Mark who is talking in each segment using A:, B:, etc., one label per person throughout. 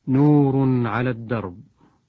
A: نور على الدرب،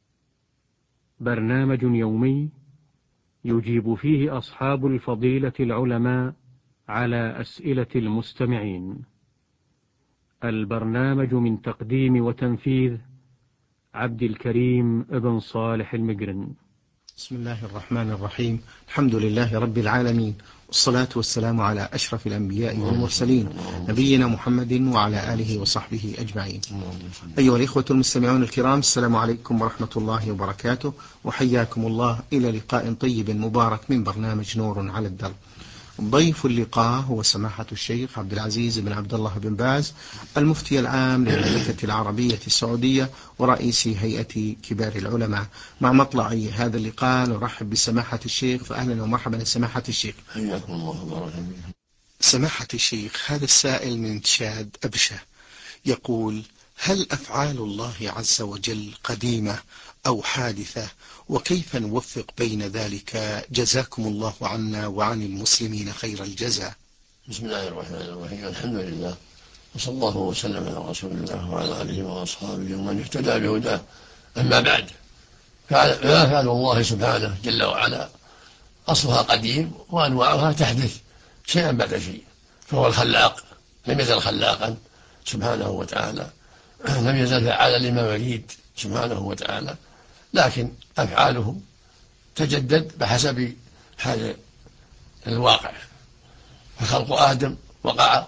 A: برنامج يومي يجيب فيه أصحاب الفضيلة العلماء على أسئلة المستمعين. البرنامج من تقديم وتنفيذ عبد الكريم ابن صالح المقرن.
B: بسم الله الرحمن الرحيم. الحمد لله رب العالمين، والصلاة والسلام على أشرف الأنبياء والمرسلين، نبينا محمد وعلى آله وصحبه أجمعين. أيها الإخوة المستمعون الكرام، السلام عليكم ورحمة الله وبركاته، وحياكم الله إلى لقاء طيب مبارك من برنامج نور على الدرب. ضيف اللقاء هو سماحة الشيخ عبد العزيز بن عبد الله بن باز، المفتي العام للمملكة العربية السعودية ورئيس هيئة كبار العلماء. مع مطلع هذا اللقاء نرحب بسماحة الشيخ، فأهلا ومرحبا سماحة الشيخ.
C: حياكم الله وبارك فيكم.
B: سماحة الشيخ، هذا السائل من تشاد أبشة يقول: هل أفعال الله عز وجل قديمة أو حادثة؟ وكيف نوفق بين ذلك؟ جزاكم الله عنا وعن المسلمين خير الجزاء.
C: بسم الله الرحمن الرحيم. الحمد لله، وصلى الله وسلم على رسول الله وعلى آله وأصحابه ومن اهتدى بهداه. أما بعد، فأفعال الله سبحانه جل وعلا أصلها قديم، وأنواعها تحدث شيئا بعد شيء، فهو الخلاق، لم يزل خلاقا سبحانه وتعالى، لم يزل فعالا لما يريد سبحانه وتعالى، لكن أفعاله تجدد بحسب حال الواقع. فخلق آدم وقع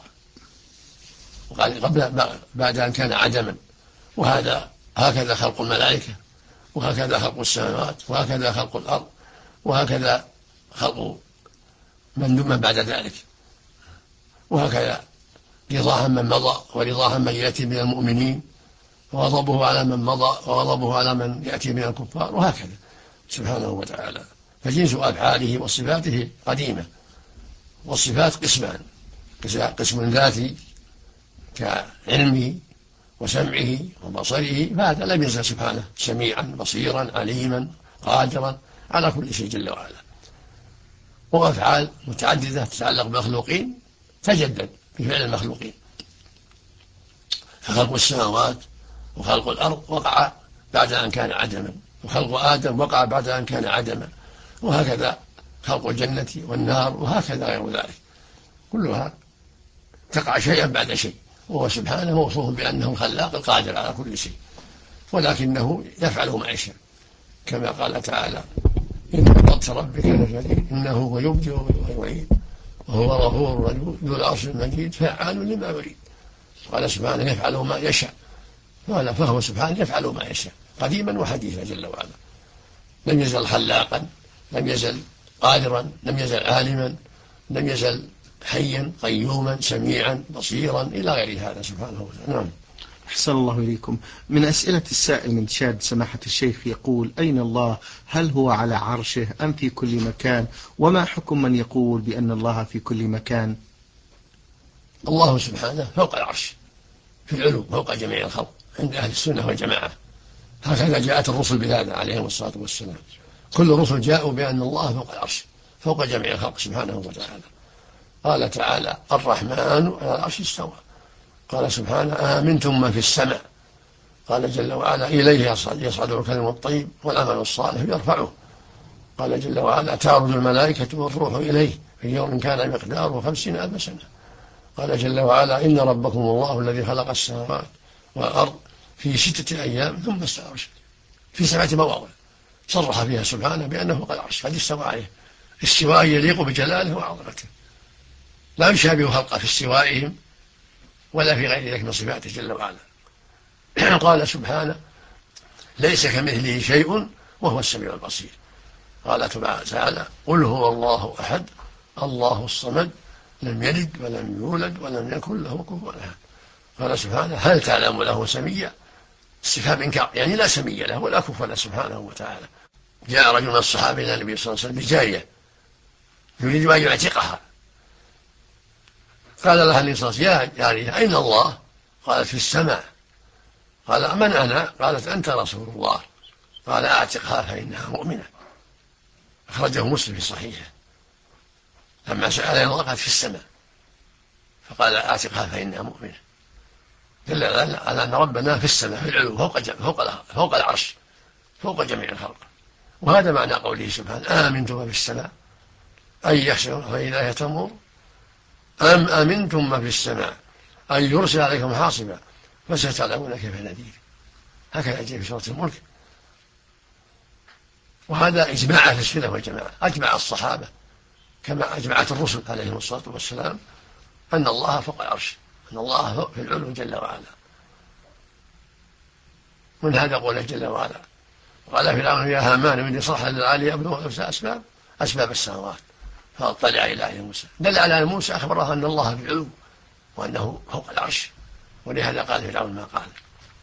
C: قبل بعد أن كان عدما، هكذا خلق الملائكة، وهكذا خلق السماوات، وهكذا خلق الأرض، وهكذا خلق من بعد ذلك، وهكذا رضاها من مضى ورضاها من يأتي من المؤمنين، وغضبه على من مضى وغضبه على من يأتي من الكفار، وهكذا سبحانه وتعالى. فجنس أفعاله وصفاته قديمة. والصفات قسمان: قسم ذاتي كعلمه وسمعه وبصره، فهذا لم يزل سبحانه سميعا بصيرا عليما قادرا على كل شيء جل وعلا. وأفعال متعددة تتعلق بالمخلوقين تجدد بفعل المخلوقين، فخلق السماوات وخلق الأرض وقع بعد أن كان عدما، وخلق آدم وقع بعد أن كان عدما، وهكذا خلق الجنة والنار، وهكذا غير ذلك، كلها تقع شيئا بعد شيء. وهو سبحانه موصوف بأنه خلاق القادر على كل شيء، ولكنه يفعل ما يشاء، كما قال تعالى: إن بطش ربك لشديد إنه هو يبدئ ويعيد وهو غفور ذو العرش المجيد فعال لما يريد. قال سبحانه يفعل ما يشاء، فهو سبحانه يفعل ما يشاء قديما وحديثا جل وعلا. لم يزل خلاقا، لم يزل قادرا، لم يزل عالما، لم يزل حيا قيوما سميعا بصيرا إلى غير هذا سبحانه وتعالى. نعم.
B: أحسن الله إليكم. من أسئلة السائل من تشاد سماحة الشيخ يقول: أين الله؟ هل هو على عرشه أم في كل مكان؟ وما حكم من يقول بأن الله في كل مكان؟
C: الله سبحانه فوق العرش في العلو فوق جميع الخلق عند أهل السنة والجماعة، هكذا جاءت الرسل بهذا عليهم الصلاة والسلام. كل الرسل جاءوا بأن الله فوق العرش فوق جميع الخلق سبحانه وتعالى. قال تعالى: الرحمن على العرش استوى. قال سبحانه: آمنتم من في السماء. قال جل وعلا: إليه يصعد الكلم الطيب والعمل الصالح يرفعه. قال جل وعلا: تعرج الملائكة والروح إليه في يوم كان مقداره 50,000 سنة. قال جل وعلا: إن ربكم الله الذي خلق السماوات والأرض في 6 أيام ثم استوى على العرش. في 7 مواضع صرح فيها سبحانه بأنه فوق العرش قد استوى عليه استواء يليق بجلاله وعظمته، لا يشابه خلقه في استوائهم ولا في غير ذلك من صفاته جل وعلا. قال سبحانه: ليس كمثله شيء وهو السميع البصير. قال تعالى: قل هو الله أحد الله الصمد لم يلد ولم يولد ولم يكن له كفوا أحد. قال سبحانه: هل تعلم له سميا؟ استفهام إنكار، يعني لا سمي له ولا كفوا له سبحانه وتعالى. جاء رجل من الصحابة إلى النبي صلى الله عليه وسلم بجارية يريد أن يعتقها، قال لها النبي صلى الله عليه وسلم: يا جارية أين الله؟ قالت: في السماء. قال: من أنا؟ قالت: أنت رسول الله. قال: أعتقها فإنها مؤمنة. أخرجه مسلم في صحيحه. لما سأل الله قالت: في السماء، فقال: أعتقها فإنها مؤمنة. دل على أن ربنا في السماء في العلو فوق العرش فوق جميع الخلق. وهذا معنى قوله سبحانه آمنتم ما في السماء أي يخشون فإذا تمور أم أمنتم ما في السماء أن يرسل عليكم حاصبا فستعلمون كيف نذير. هكذا جاء في سورة الملك. وهذا إجماع أهل السنة والجماعة، أجمع الصحابة كما أجمعت الرسل عليهم الصلاة والسلام أن الله فوق العرش، أن الله في العلو جل وعلا. من هذا قوله جل وعلا قال فرعون يا هامان إني صرح للعالي أبلغ أسباب السماوات فاطلع إلى إله موسى. دل على أن موسى أخبره أن الله في العلو وأنه فوق العرش، ولهذا قال فرعون ما قال.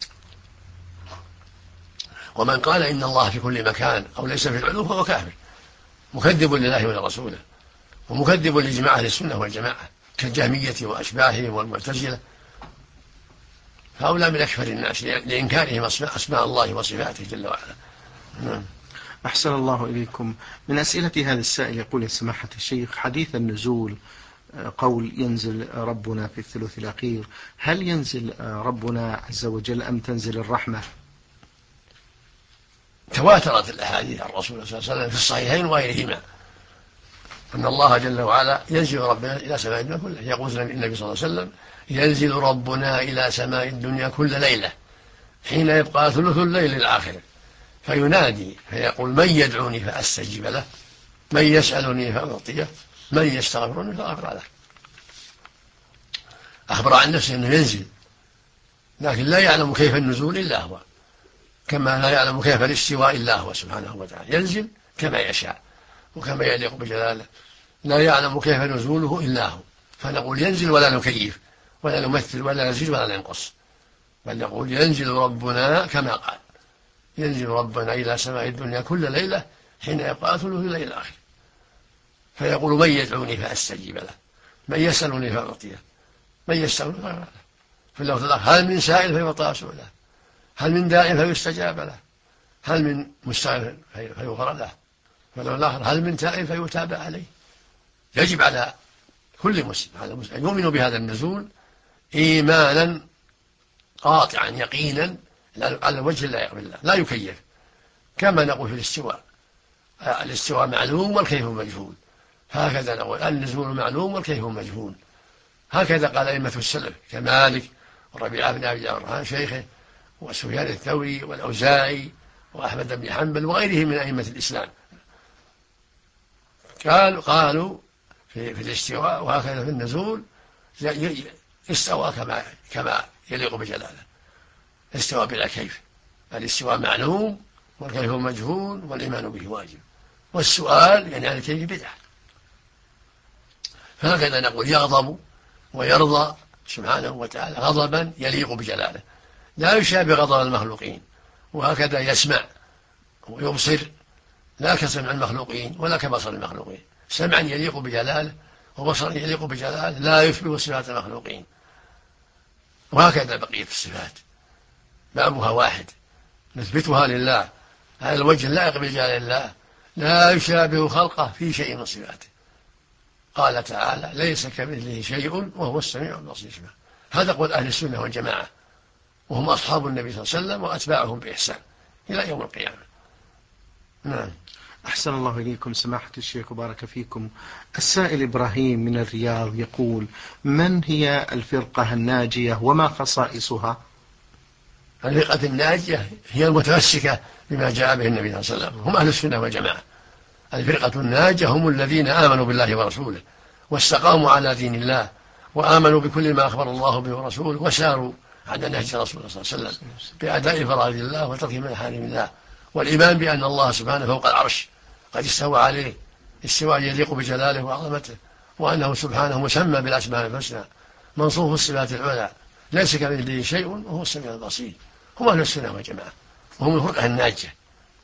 C: ومن قال إن الله في كل مكان أو ليس في العلو فهو كافر مكذب لله ولرسوله ومكذب لجماعة أهل السنة والجماعة كالجهمية وأشباههم والمعتزلة، هؤلاء من أكفر الناس لإنكارهم أسماء الله وصفاته جل وعلا.
B: أحسن الله إليكم. من أسئلة هذا السائل يقول يا سماحة الشيخ حديث النزول قول ينزل ربنا في الثلث الأخير، هل ينزل ربنا عز وجل أم تنزل الرحمة؟
C: تواترت الأحاديث عن الرسول صلى الله عليه وسلم في الصحيحين وغيرهما أن الله جل وعلا ينزل ربنا إلى سماء الدنيا كلها. يقول النبي صلى الله عليه وسلم ينزل ربنا إلى سماء الدنيا كل ليلة حين يبقى ثلث الليل الآخر فينادي فيقول من يدعوني فأستجيب له، من يسألني فأعطيه، من يستغفرني فأغفر له. أخبر عن نفسه أنه ينزل، لكن لا يعلم كيف النزول إلا هو، كما لا يعلم كيف الاستواء إلا هو سبحانه وتعالى. ينزل كما يشاء وكما يليق بجلاله، لا يعلم كيف نزوله إلا هو. فنقول ينزل ولا نكيف ولا نمثل ولا نزيد ولا ننقص، بل نقول ينزل ربنا كما قال ينزل ربنا إلى سماء الدنيا كل ليلة حين يبقى ثلث الليل الآخر فيقول من يدعوني فأستجيب له، من يسألني فأعطيه، من يستغفرني فأغفر له. في اللفظ الآخر هل من سائل فيعطى سؤله، هل من داع فيستجاب له، هل من مستغفر فيغفر له، فلو الآخر هل من تائب فيتاب عليه. يجب على كل مسلم أن يؤمن بهذا النزول إيمانا قاطعا يقينا على وجه لا يقبل الله، لا يكيف. كما نقول في الاستواء معلوم والكيف مجهول، هكذا نقول النزول معلوم والكيف مجهول. هكذا قال أئمة السلف كمالك وربيعة بن أبي عمرو شيخه وسفيان الثوري والأوزاعي وأحمد بن حنبل وغيرهم من أئمة الإسلام، قالوا في الاستواء وهكذا في النزول استوى كما يليق بجلاله، استوى بلا كيف. الاستواء معلوم والكيف مجهول والإيمان به واجب، والسؤال يعني عن الكيف بدعة. فهكذا نقول يغضب ويرضى سبحانه وتعالى غضبا يليق بجلاله لا يشابه غضب المخلوقين، وهكذا يسمع ويبصر لا كسمع المخلوقين ولا كبصر المخلوقين، سمعا يليق بجلاله وبصرا يليق بجلاله لا يشبه صفات المخلوقين. وهكذا بقية الصفات بابها واحد نثبتها لله على الوجه اللائق بجلال الله لا يشابه خلقه في شيء من صفاته. قال تعالى ليس كمثله شيء وهو السميع البصير. هذا قول أهل السنة والجماعة، وهم أصحاب النبي صلى الله عليه وسلم وأتباعهم بإحسان إلى يوم القيامة. نعم.
B: أحسن الله إليكم سماحة الشيخ وبارك فيكم. السائل إبراهيم من الرياض يقول من هي الفرقة الناجية وما خصائصها؟
C: الفرقة الناجية هي المتمسكة بما جاء به النبي صلى الله عليه وسلم، هم أهل السنة والجماعة. الفرقة الناجية هم الذين آمنوا بالله ورسوله واستقاموا على دين الله وآمنوا بكل ما أخبر الله به ورسوله وساروا على نهج رسول الله صلى الله عليه وسلم بأداء فرائض الله وترك محارم الله، والإيمان بأن الله سبحانه فوق العرش قد استوى عليه استواء يليق بجلاله وعظمته، وأنه سبحانه مسمى بالأسماء الحسنى منصوف الصفات العلى ليس كمثله شيء وهو السميع البصير. هم أهل السنة والجماعة وهم الفرقة الناجية.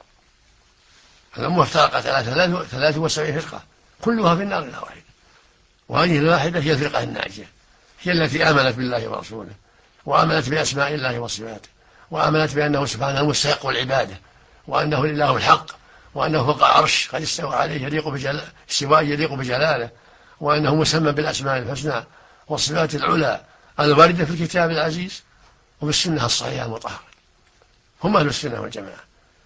C: الأمة افترقت على 73 فرقة كلها في النار إلا واحدة، وهذه الواحدة هي الفرقة الناجية، هي التي آمنت بالله ورسوله وآمنت بأسماء الله وصفاته وآمنت بأنه سبحانه مستحق العبادة وأنه الإله الحق وأنه فوق العرش قد استوى عليه استواء يليق بجلاله، وأنه مسمى بالأسماء الحسنى والصفات العلى الواردة في الكتاب العزيز وبالسنة الصحيحة المطهرة. هم أهل السنة والجماعة،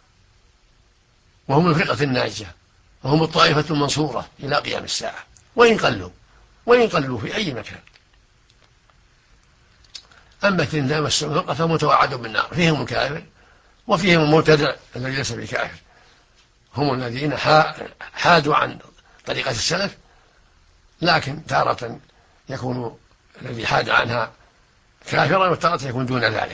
C: وهم الفرقة الناجية، وهم الطائفة المنصورة إلى قيام الساعة، وإن قلوا في أي مكان. أما الثنتان والسبعون فمتوعد بالنار، فيهم الكافر وفيهم المبتدع الذي ليس بكافر، هم الذين حادوا عن طريقة السلف، لكن تارة يكون الذي حاد عنها كافرا وتارة يكون دون ذلك.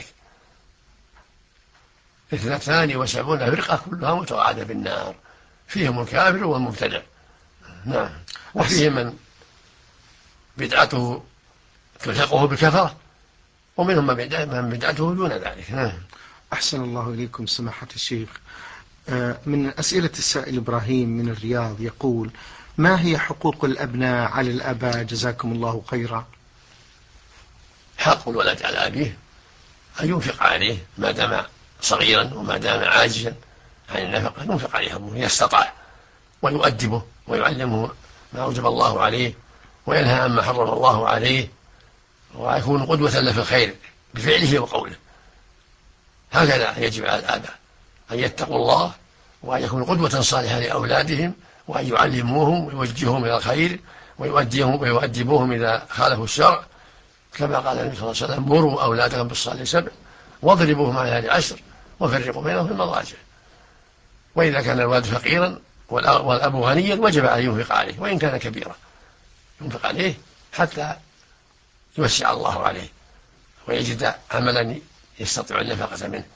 C: 72 فرقة كلها متوعدة بالنار، فيهم الكافر والمبتدع. نعم. وفيهم من بدعته تلحقه بالكفرة، ومنهم من بدعته دون ذلك.
B: أحسن الله إليكم سماحة الشيخ. من أسئلة السائل إبراهيم من الرياض يقول: ما هي حقوق الأبناء على الآباء جزاكم الله خيرا؟
C: حق الولد على أبيه أن ينفق عليه ما دام صغيرا وما دام عاجزا عن النفقة، ينفق عليه أبوه إذا استطاع، ويؤدبه ويعلمه ما أوجب الله عليه، وينهى عما حرم الله عليه، ويكون قدوة له في الخير بفعله وقوله. هكذا يجب على الآباء أن يتقوا الله، وأن يكونوا قدوة صالحة لأولادهم، وأن يعلموهم ويوجههم إلى الخير، ويؤدبوهم إذا خالفوا الشرع، كما قال النبي صلى الله عليه وسلم: مروا أولادكم بالصلاة 7 واضربوهم عليها 10 وفرقوا بينهم في المضاجع. وإذا كان الوالد فقيرا والأب غنيا وجب عليه ينفق عليه وإن كان كبيرا، ينفق عليه حتى يوسع الله عليه ويجد عملا يستطيع النفقة منه.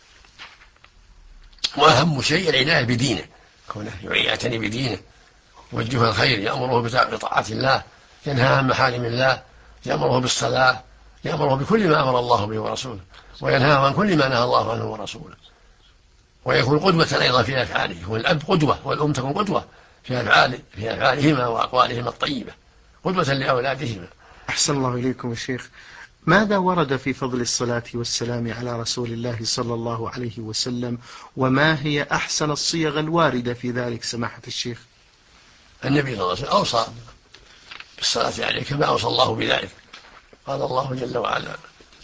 C: وأهم شيء العناية بدينه، كونه يعتني بدينه، يوجهه الخير، يأمره بطاعة الله، ينهى عن محارم الله، يأمره بالصلاة، يأمره بكل ما أمر الله به ورسوله، وينهاه عن كل ما نهى الله عنه ورسوله. ويكون قدوة أيضا في أفعاله، يكون الأب قدوة والأم تكون قدوة في أفعالهما وأقوالهما الطيبة، قدوة لأولادهما.
B: أحسن الله إليكم يا شيخ. ماذا ورد في فضل الصلاة والسلام على رسول الله صلى الله عليه وسلم، وما هي أحسن الصيغ الواردة في ذلك سماحة الشيخ؟
C: النبي صلى الله عليه وسلم أوصى بالصلاة عليه كما أوصى الله بذلك. قال الله جل وعلا: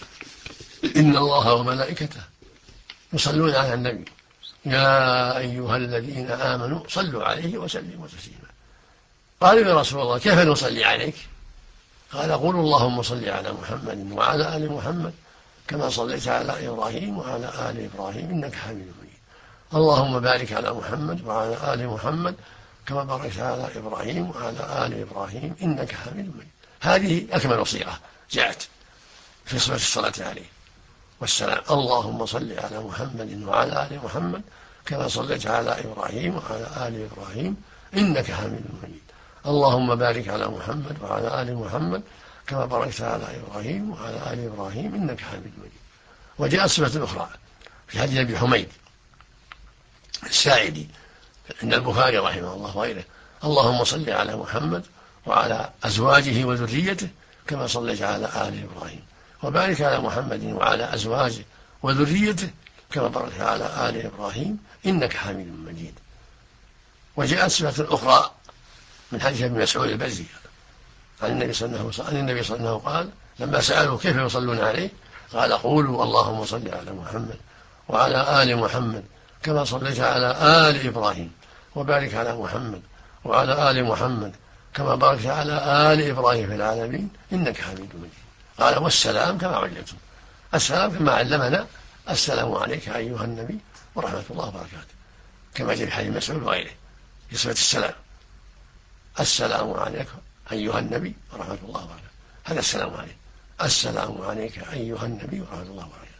C: إن الله وملائكته يصلون على النبي يا أيها الذين آمنوا صلوا عليه وسلموا تسليما. قالوا: يا رسول الله كيف نصلي عليك؟ قال: قولوا اللهم صل على محمد وعلى آل محمد كما صليت على إبراهيم وعلى آل إبراهيم إنك حميد مجيد. اللهم بارك على محمد وعلى آل محمد كما باركت على إبراهيم وعلى آل إبراهيم إنك حميد مجيد. هذه أكمل صيغة جاءت في صفة الصلاة عليه والسلام. اللهم صل على محمد وعلى آل محمد كما صليت على إبراهيم وعلى آل إبراهيم إنك حميد مجيد. اللهم بارك على محمد وعلى آل محمد كما باركت على إبراهيم وعلى آل إبراهيم إنك حميد مجيد. وجاءت صفة أخرى في حديث أبي حميد الساعدي عند البخاري رحمه الله وغيره: اللهم صل على محمد وعلى أزواجه وذريته كما صليت على آل إبراهيم، وبارك على محمد وعلى أزواجه وذريته كما باركت على آل إبراهيم إنك حميد مجيد. وجاءت صفة أخرى من حديث ابن مسعود البزي عن النبي صلى الله عليه وسلم قال لما سألوا كيف يصلون عليه قال: قولوا اللهم صل على محمد وعلى آل محمد كما صليت على آل إبراهيم، وبارك على محمد وعلى آل محمد كما باركت على آل إبراهيم في العالمين إنك حميد مجيد. قال: والسلام كما علمتم. السلام كما علمنا: السلام عليك أيها النبي ورحمة الله وبركاته، كما جاء في حديث مسعود وغيره في صفة السلام: السلام عليك أيها النبي ورحمة الله وبركاته. هذا السلام عليك. السلام عليك أيها النبي ورحمة الله وبركاته.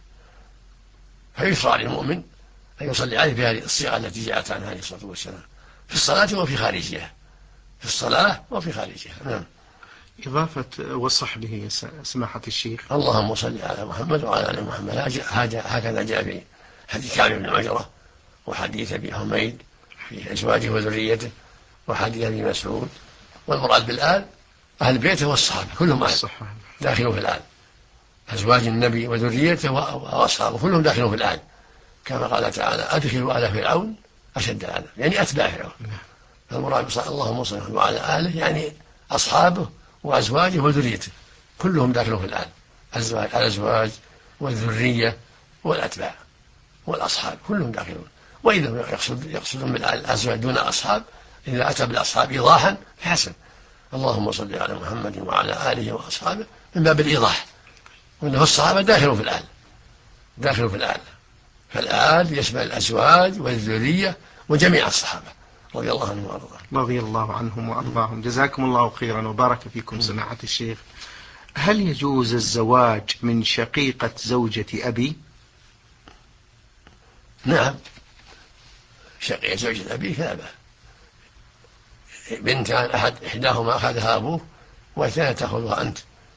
C: فيشرع للمؤمن أن يصلي عليه بهذه الصيغة التي جاءت عنه عليه الصلاة والسلام في الصلاة وفي خارجها، في الصلاة وفي خارجها. نعم.
B: إضافة وصحبه سماحة الشيخ:
C: اللهم صل على محمد وعلى آل محمد. هكذا جاء في حديث كعب بن عجرة وحديث أبي حميد في أزواجه وذريته وحديث أبي مسعود. والمراد بالآل أهل بيته والصحابة كلهم داخلوا في الآل، أزواج النبي وذريته وأصحابه كلهم داخلوا في الآل، كما قال تعالى: أدخلوا آل فرعون أشد العذاب، يعني أتباع فرعون. فالمراد اللهم صل وعلى آله يعني أصحابه وأزواجه وذريته كلهم داخلوا في الآل، الأزواج والذرية والأتباع والأصحاب كلهم داخلون. وإذا يقصدون بالأزواج دون أصحاب، إذا أتى بالأصحاب إيضاحا فحسن، اللهم صل على محمد وعلى آله وأصحابه، من باب الإيضاح، وإنه الصحابة داخلوا في الآل، فالآل يشمل الأزواج والذرية وجميع الصحابة رضي الله عنهم وأرضاهم.
B: رضي الله عنهم وأرضاهم. جزاكم الله خيرا وبارك فيكم سماحة الشيخ. هل يجوز الزواج من شقيقة زوجة أبي؟
C: نعم، شقيقة زوجة أبيك لا بأس. بنتان إحداهما أخذها أبوه والثانية تأخذها أنت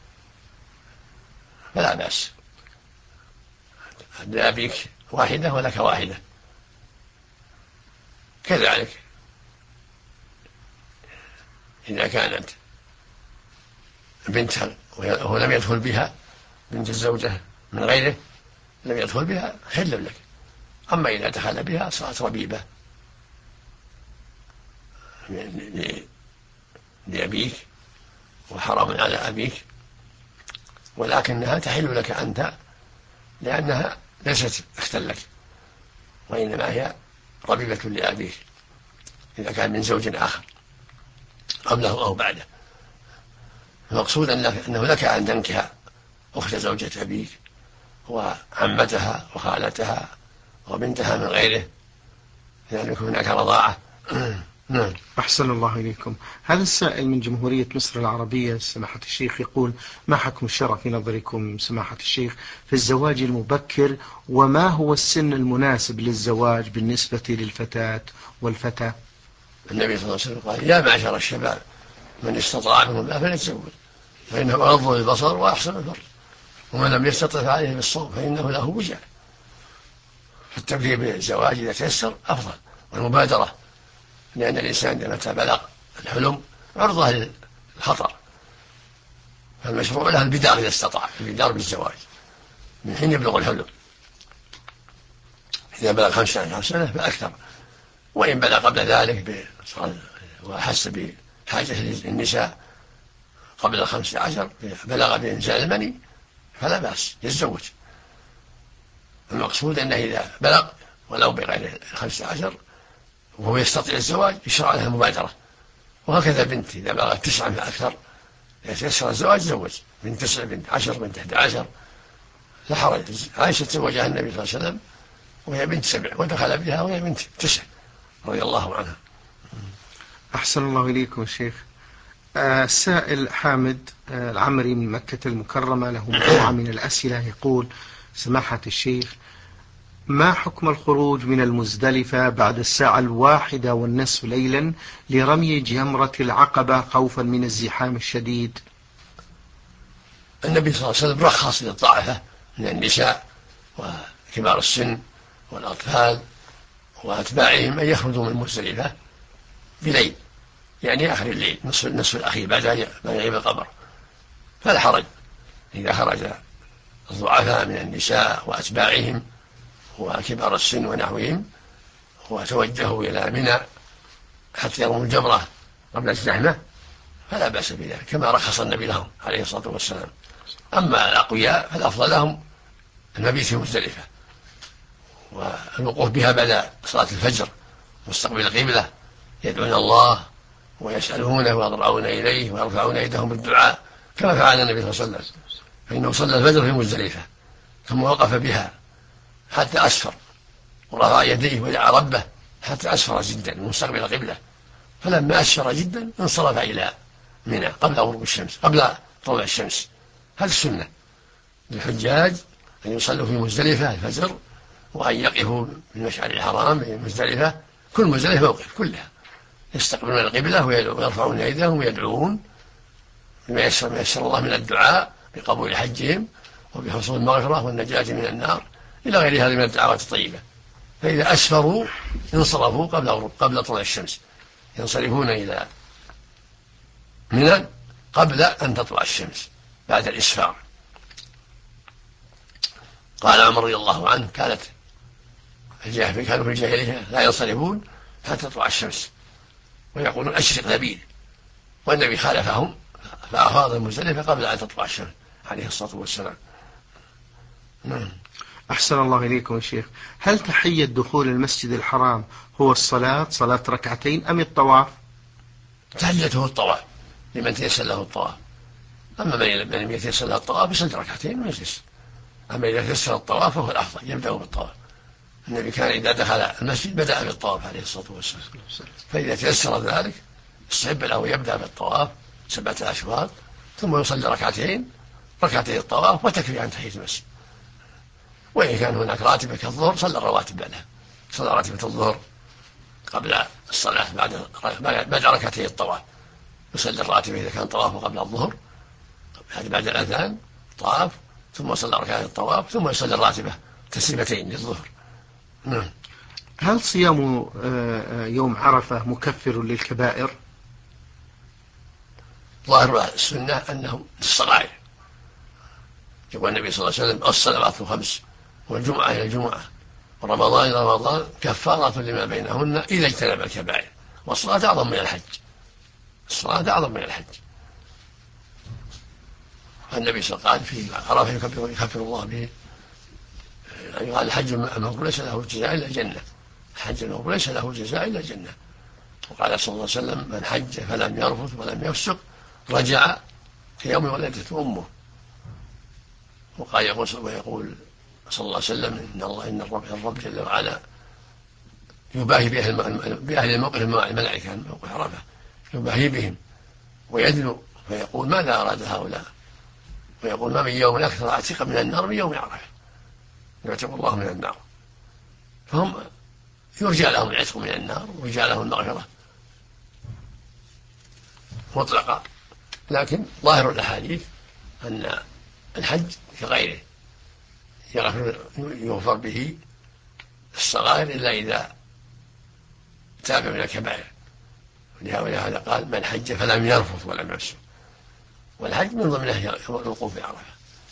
C: فلا بأس. لأبيك واحدة ولك واحدة، كذلك إذا كانت بنتها وهو لم يدخل بها، بنت الزوجة من غيره لم يدخل بها، حل لك. أما إذا دخل بها صارت ربيبة لأبيك وحرام على أبيك، ولكنها تحل لك أنت لأنها ليست أختا لك، وإنما هي ربيبة لأبيك إذا كان من زوج آخر قبله أو بعده. المقصود أنه لك أن تنكح أخت زوجة أبيك وعمتها وخالتها وبنتها من غيره، لأن يكون هناك رضاعة. نعم.
B: أحسن الله إليكم. هذا السائل من جمهورية مصر العربية سماحة الشيخ يقول: ما حكم الشرع في نظركم سماحة الشيخ في الزواج المبكر، وما هو السن المناسب للزواج بالنسبة للفتاة والفتى؟
C: النبي صلى الله عليه وسلم قال: يا معشر الشباب من استطاع منكم الباء فليتزوج فإنه أغض للبصر وأحسن الفرج، ومن لم يستطع فعليه بالصوم فإنه له وجاء. فالتبكير بالزواج إذا تيسر أفضل، والمبادرة، لأن الإنسان متى بلغ الحلم عرضة للخطر، فالمشروع له البدار إذا استطاع، البدار بالزواج من حين يبلغ الحلم. إذا بلغ 15 سنة فأكثر، وإن بلغ قبل ذلك وأحس بحاجة النساء قبل 15 بلغ بإنزال المني فلا بأس يتزوج. المقصود أنه إذا بلغ ولو بغير 15 وهو يستطيع الزواج يشرع له المبادرة. وهكذا بنت إذا بلغت 9 فأكثر يتيسر الزواج زوج، بنت 9 بنت 10 بنت 11 لا حرج. عائشة تزوجها النبي صلى الله عليه وسلم وهي بنت 7 ودخل بها وهي بنت 9 رضي الله عنها.
B: أحسن الله إليكم الشيخ. السائل حامد العمري من مكة المكرمة له مجموعة من الأسئلة، يقول: سماحة الشيخ، ما حكم الخروج من المزدلفة بعد 1:01 ليلا لرمي جمرة العقبة خوفا من الزحام الشديد؟
C: النبي صلى الله عليه وسلم رخص للطائفة من النساء وكبار السن والأطفال وأتباعهم أن يخرجوا من مزدلفة بليل، يعني آخر الليل، نصف الأخير بعد ما يغيب القمر، فلا حرج إذا خرج الضعفاء من النساء وأتباعهم وكبار السن ونحوهم وتوجهوا إلى منى حتى يرموا الجمرة قبل الزحمة فلا بأس بذلك، كما رخص النبي لهم عليه الصلاة والسلام. أما الأقوياء فالأفضل لهم المبيت في مزدلفة والوقوف بها بعد صلاة الفجر مستقبل القبلة، يدعون الله ويسألونه ويضرعون إليه ويرفعون أيديهم بالدعاء كما فعل النبي صلى الله عليه وسلم، فإنه صلى الفجر في مزدلفة ثم وقف بها حتى أسفر ورفع يديه ودعا ربه حتى أسفر جدا مستقبل القبلة، فلما أسفر جدا انصرف إلى منى قبل غروب الشمس قبل طلوع الشمس. هذه السنة للحجاج أن يصلوا في مزدلفة الفجر وأن يقفوا بالمشعر الحرام في مزدلفة، كل مزدلفة موقف كلها، يستقبلون القبلة ويرفعون أيديهم ويدعون بما يسر الله من الدعاء بقبول حجهم وبحصول المغفرة والنجاة من النار إلى غير هذه من الدعوات الطيبة. فإذا أسفروا انصرفوا قبل طلوع الشمس، ينصرفون إلى منى قبل أن تطلع الشمس بعد الإسفار. قال عمر رضي الله عنه كانوا في الجاهلية لا ينصرفون حتى تطلع الشمس ويقولون أشرق نبيل، والنبي خالفهم فأفاض المزدلفة قبل أن تطلع الشمس عليه الصلاة والسلام.
B: أحسن الله إليكم يا شيخ. هل تحية دخول المسجد الحرام هو صلاة ركعتين أم الطواف؟
C: تحيته الطواف لمن تيسر له الطواف. أما من لم يتيسر له الطواف يصلي ركعتين ويجلس. أما إذا تيسر الطواف فهو الأفضل يبدأ بالطواف. النبي كان إذا دخل المسجد بدأ بالطواف عليه الصلاة والسلام، فإذا تيسر ذلك استحب له يبدأ بالطواف 7 أشواط ثم يصلي ركعتين الطواف وتكفي عن تحية المسجد. وإن كان هناك راتبة كالظهر صلى الرواتب بعدها، صلى راتبة الظهر قبل الصلاة بعد ركعتي الطواف، يصلي الراتبة إذا كان طوافه قبل الظهر بعد الأذان طاف ثم صلى ركعتي الطواف ثم يصلي الراتبة تسليمتين للظهر.
B: هل صيام يوم عرفة مكفر للكبائر؟
C: ظاهر السنة أنه الصغائر. يقول النبي صلى الله عليه وسلم الصلوات الخمس والجمعة إلى الجمعة ورمضان إلى رمضان كفارة لما بينهن إذا اجتنب الكبائر. والصلاة أعظم من الحج، الصلاة أعظم من الحج. النبي صلى الله عليه وسلم قال في عرفة يكفر الله به، قال الحج المبرور ليس له جزاء إلا الجنة، الحج المبرور ليس له جزاء إلا الجنة. وقال صلى الله عليه وسلم من حج فلم يرفث ولم يفسق رجع في يوم ولدته أمه. ويقول صلى الله عليه وسلم إن الرب جل وعلا يباهي بأهل الموقف الملائكة موقف عرفة، يباهي بهم ويدنو فيقول ماذا أراد هؤلاء، ويقول ما من يوم أكثر عتيقا من النار من يوم عرفة، يعتق الله من النار. فهم يرجى لهم العتق من النار ويرجى لهم المغفرة مطلقة. لكن ظاهر الأحاديث أن الحج كغيره يغفر به الصغائر إلا إذا تاب من الكبائر. ولهذا قال من حج فلم يرفث ولم يفسق، والحج من ضمنه الوقوف في عرفة.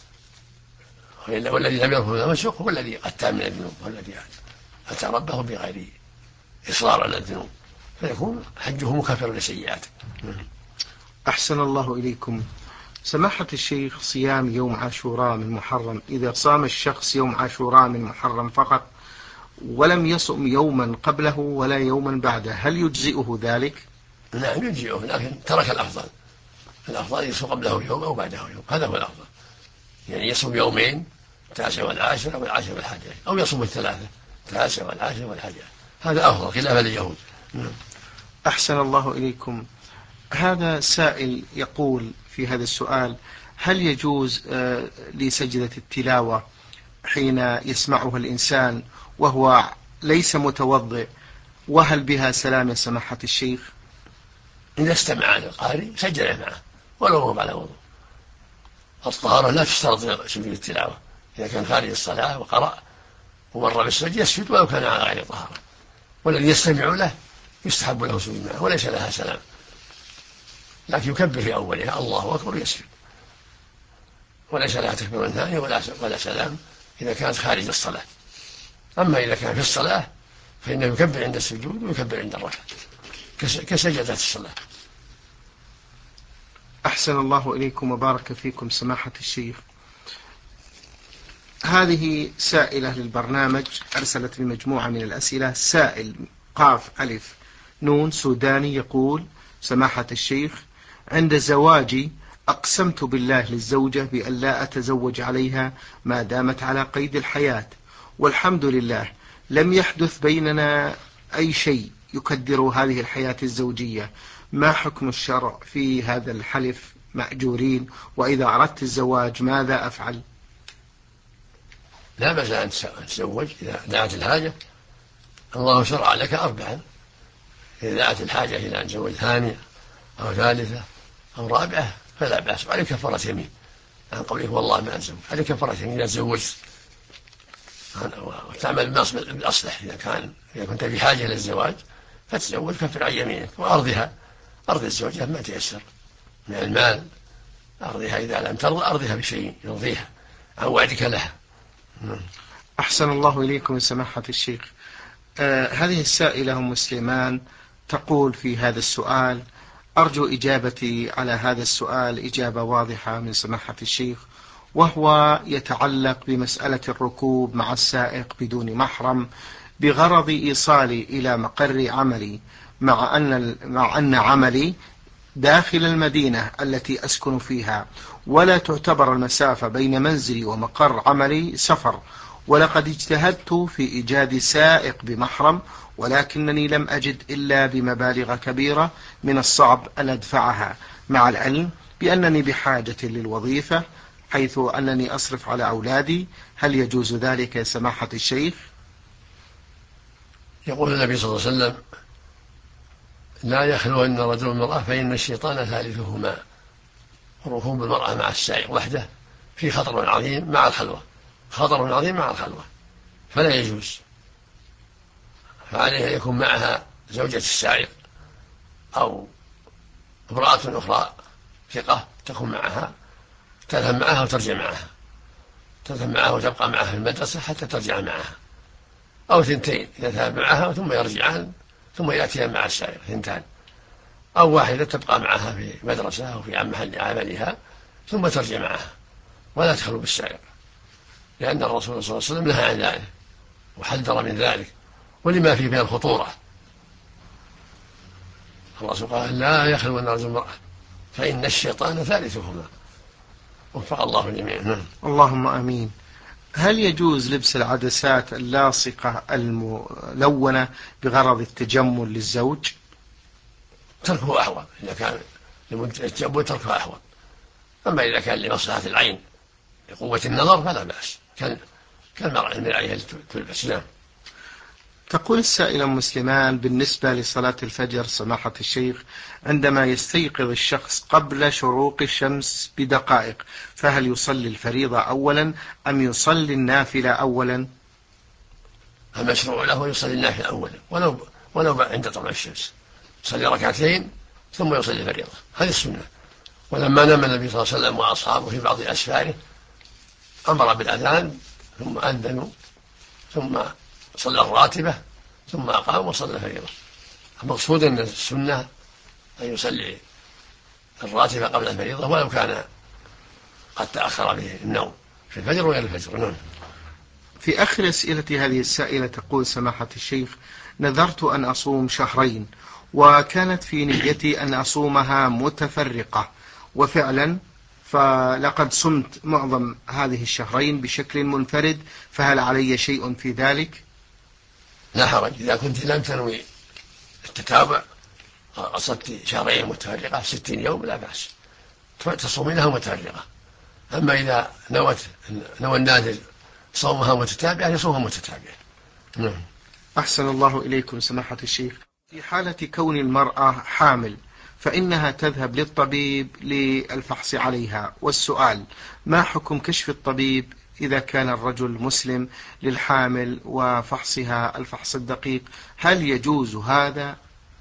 C: والذي لم يرفث ولم يفسق هو الذي قد تاب من الذنوب، والذي أتى ربه بغير إصرار على الذنوب، فيكون حجه مكفر لسيئاته.
B: أحسن الله إليكم. سماحة الشيخ، صيام يوم عاشوراء من محرم، إذا صام الشخص يوم عاشوراء من محرم فقط ولم يصم يوما قبله ولا يوما بعده هل يجزئه ذلك؟
C: نعم يجزئه، لكن ترك الأفضل. الأفضل يصوم قبله يوم أو بعده يوم، هذا هو الأفضل. يعني يصوم يومين 9 والعاشر أو 10 والحادي، أو يصوم الثلاثة 9 والعاشر والحادي، هذا أفضل خلاف اليهود.
B: أحسن الله إليكم. هذا سائل يقول في هذا السؤال: هل يجوز لسجدة التلاوة حين يسمعها الإنسان وهو ليس متوضئ، وهل بها سلام يا سماحة الشيخ؟
C: إذا استمع للقارئ سجد معه ولو هو على وضوء. الطهارة لا تشترط سجود التلاوة، إذا كان خارج الصلاة وقرأ ومر بالسجد يسجد ولو كان على غير طهارة، والذي يستمع له يستحب له سجود معه وليس لها سلام، لكن يكبر في أولها الله أكبر يسجد، وليس لها تكبير ثاني ولا سلام إذا كانت خارج الصلاة. أما إذا كان في الصلاة فإنه يكبر عند السجود ويكبر عند الرفع كسجدة الصلاة.
B: أحسن الله إليكم وبارك فيكم سماحة الشيخ. هذه سائلة للبرنامج أرسلت بمجموعة من الأسئلة. سائل قاف ألف نون سوداني يقول: سماحة الشيخ، عند زواجي أقسمت بالله للزوجة بأن لا أتزوج عليها ما دامت على قيد الحياة، والحمد لله لم يحدث بيننا أي شيء يكدر هذه الحياة الزوجية. ما حكم الشرع في هذا الحلف مأجورين؟ وإذا أردت الزواج ماذا أفعل؟
C: لا بأس أن تتزوج إذا دعت الحاجة. الله شرع لك 4: إذا دعت الحاجة إلى أن تزوج ثانية أو ثالثة أو رابعة فلا بأس، عليك كفارة يمين عن قولك والله ما أتزوج، عليك كفارة يمين إذا تزوجت، وتعمل بالأصلح. إذا كنت بحاجة للزواج فتزوج، كفر عن يمينك وأرضها، أرض الزوجة ما تيسر من المال، أرضها إذا لم ترضى أرضها بشيء يرضيها عن وعدك لها.
B: أحسن الله إليكم سماحة الشيخ. هذه السائلة أم سليمان تقول في هذا السؤال: أرجو إجابتي على هذا السؤال إجابة واضحة من سماحة الشيخ، وهو يتعلق بمسألة الركوب مع السائق بدون محرم بغرض إيصالي إلى مقر عملي، مع أن عملي داخل المدينة التي أسكن فيها، ولا تعتبر المسافة بين منزلي ومقر عملي سفر. ولقد اجتهدت في إيجاد سائق بمحرم، ولكنني لم أجد إلا بمبالغ كبيرة من الصعب أن أدفعها، مع العلم بأنني بحاجة للوظيفة، حيث أنني أصرف على أولادي. هل يجوز ذلك يا سماحة الشيخ؟
C: يقول النبي صلى الله عليه وسلم: لا يخلون رجل وامرأة فإن الشيطان ثالثهما. ركوب المرأة مع السائق وحده في خطر عظيم مع الخلوة، خطر عظيم مع الخلوة، فلا يجوز. فعليه أن يكون معها زوجة السائق أو امرأة أخرى ثقة تكون معها، تذهب معها وترجع معها، تذهب معها وتبقى معها في المدرسة حتى ترجع معها، أو ثنتين يذهب معها ثم يرجعان ثم يأتيان مع السائق، ثنتان، أو واحدة تبقى معها في مدرسة أو في محل عملها ثم ترجع معها، ولا تخلو بالسائق، لأن الرسول صلى الله عليه وسلم نهى عن ذلك وحذر من ذلك، ولما فيه من الخطورة. الرسول قال: لا يخلون رجل امرأة فإن الشيطان ثالثهما. وفق الله الجميع.
B: اللهم آمين. هل يجوز لبس العدسات اللاصقة الملونة بغرض التجمل للزوج؟
C: تركه أحوط، إذا كان لمدة التجمل تركه أحوط. أما إذا كان لمصلحة العين لقوة النظر فلا بأس، كالمرأة تلبس. نعم.
B: تقول السائلة مسلمان: بالنسبة لصلاة الفجر سماحة الشيخ، عندما يستيقظ الشخص قبل شروق الشمس بدقائق، فهل يصلي الفريضة أولا أم يصلي النافلة أولا؟
C: المشروع له يصلي النافلة أولا، ولو عند طلوع الشمس يصلي ركعتين ثم يصلي الفريضة، هذه السنة. ولما نام النبي صلى الله عليه وسلم وأصحابه في بعض أسفاره أمر بالأذان ثم أذنوا ثم صلى الراتبة ثم أقام وصلى الفريضة. المقصود أن السنة أن يصلي الراتبة قبل الفريضة ولو كان قد تأخر به النوم في الفجر وغير الفجر. نعم.
B: في آخر أسئلة هذه السائلة تقول سماحة الشيخ: نذرت أن أصوم شهرين، وكانت في نيتي أن أصومها متفرقة، وفعلا فلقد صمت معظم هذه الشهرين بشكل منفرد، فهل علي شيء في ذلك؟
C: لا حرج، إذا كنت لم تنوي التتابع قصدت شهرين متفرقة 60 يوم لا بأس تصومينها متفرقة. أما إذا نوى النازل صومها متتابعة يصومها متتابعة. نعم.
B: أحسن الله إليكم سماحة الشيخ. في حالة كون المرأة حامل فإنها تذهب للطبيب للفحص عليها، والسؤال: ما حكم كشف الطبيب إذا كان الرجل مسلم للحامل وفحصها الفحص الدقيق؟ هل يجوز هذا؟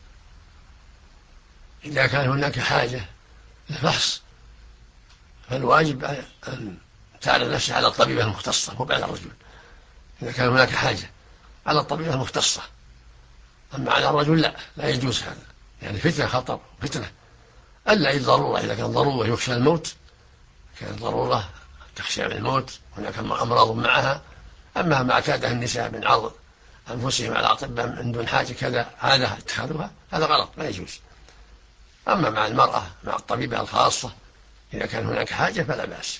C: إذا كان هناك حاجة للفحص فالواجب أن تعرض نفسها على الطبيبة المختصة مو على الرجل. إذا كان هناك حاجة على الطبيبة المختصة، أما على الرجل لا يجوز هذا، يعني فتنة، خطر فتنة. ألا إذا ضرورة، إذا كان ضرورة يخشى الموت، كان ضرورة تخشى من الموت، هناك أمراض معها. أما ما اعتادها النساء من عرض أنفسهم على الأطباء من دون حاجة كذا عادة اتخاذها، هذا غلط لا يجوز. أما مع المرأة مع الطبيبة الخاصة إذا كان هناك حاجة فلا بأس،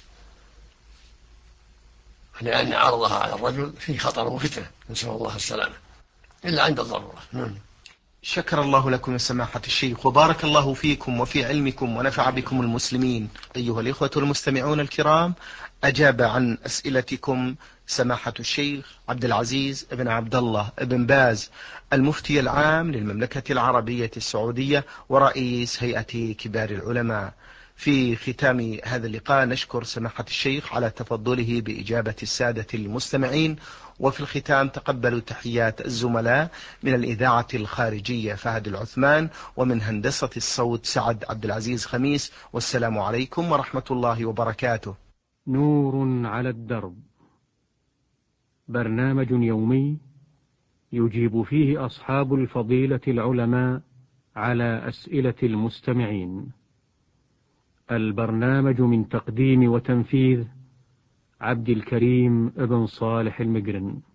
C: لأن عرضها على الرجل فيه خطر وفتنة، نسأل الله السلامة، إلا عند الضرورة.
B: شكر الله لكم سماحة الشيخ، وبارك الله فيكم وفي علمكم ونفع بكم المسلمين. أيها الإخوة المستمعون الكرام، أجاب عن أسئلتكم سماحة الشيخ عبد العزيز بن عبد الله بن باز، المفتي العام للمملكة العربية السعودية ورئيس هيئة كبار العلماء. في ختام هذا اللقاء نشكر سماحة الشيخ على تفضله بإجابة السادة المستمعين، وفي الختام تقبلوا تحيات الزملاء من الإذاعة الخارجية فهد العثمان، ومن هندسة الصوت سعد عبد العزيز خميس، والسلام عليكم ورحمة الله وبركاته.
A: نور على الدرب، برنامج يومي يجيب فيه أصحاب الفضيلة العلماء على أسئلة المستمعين. البرنامج من تقديم وتنفيذ عبد الكريم بن صالح المقرن.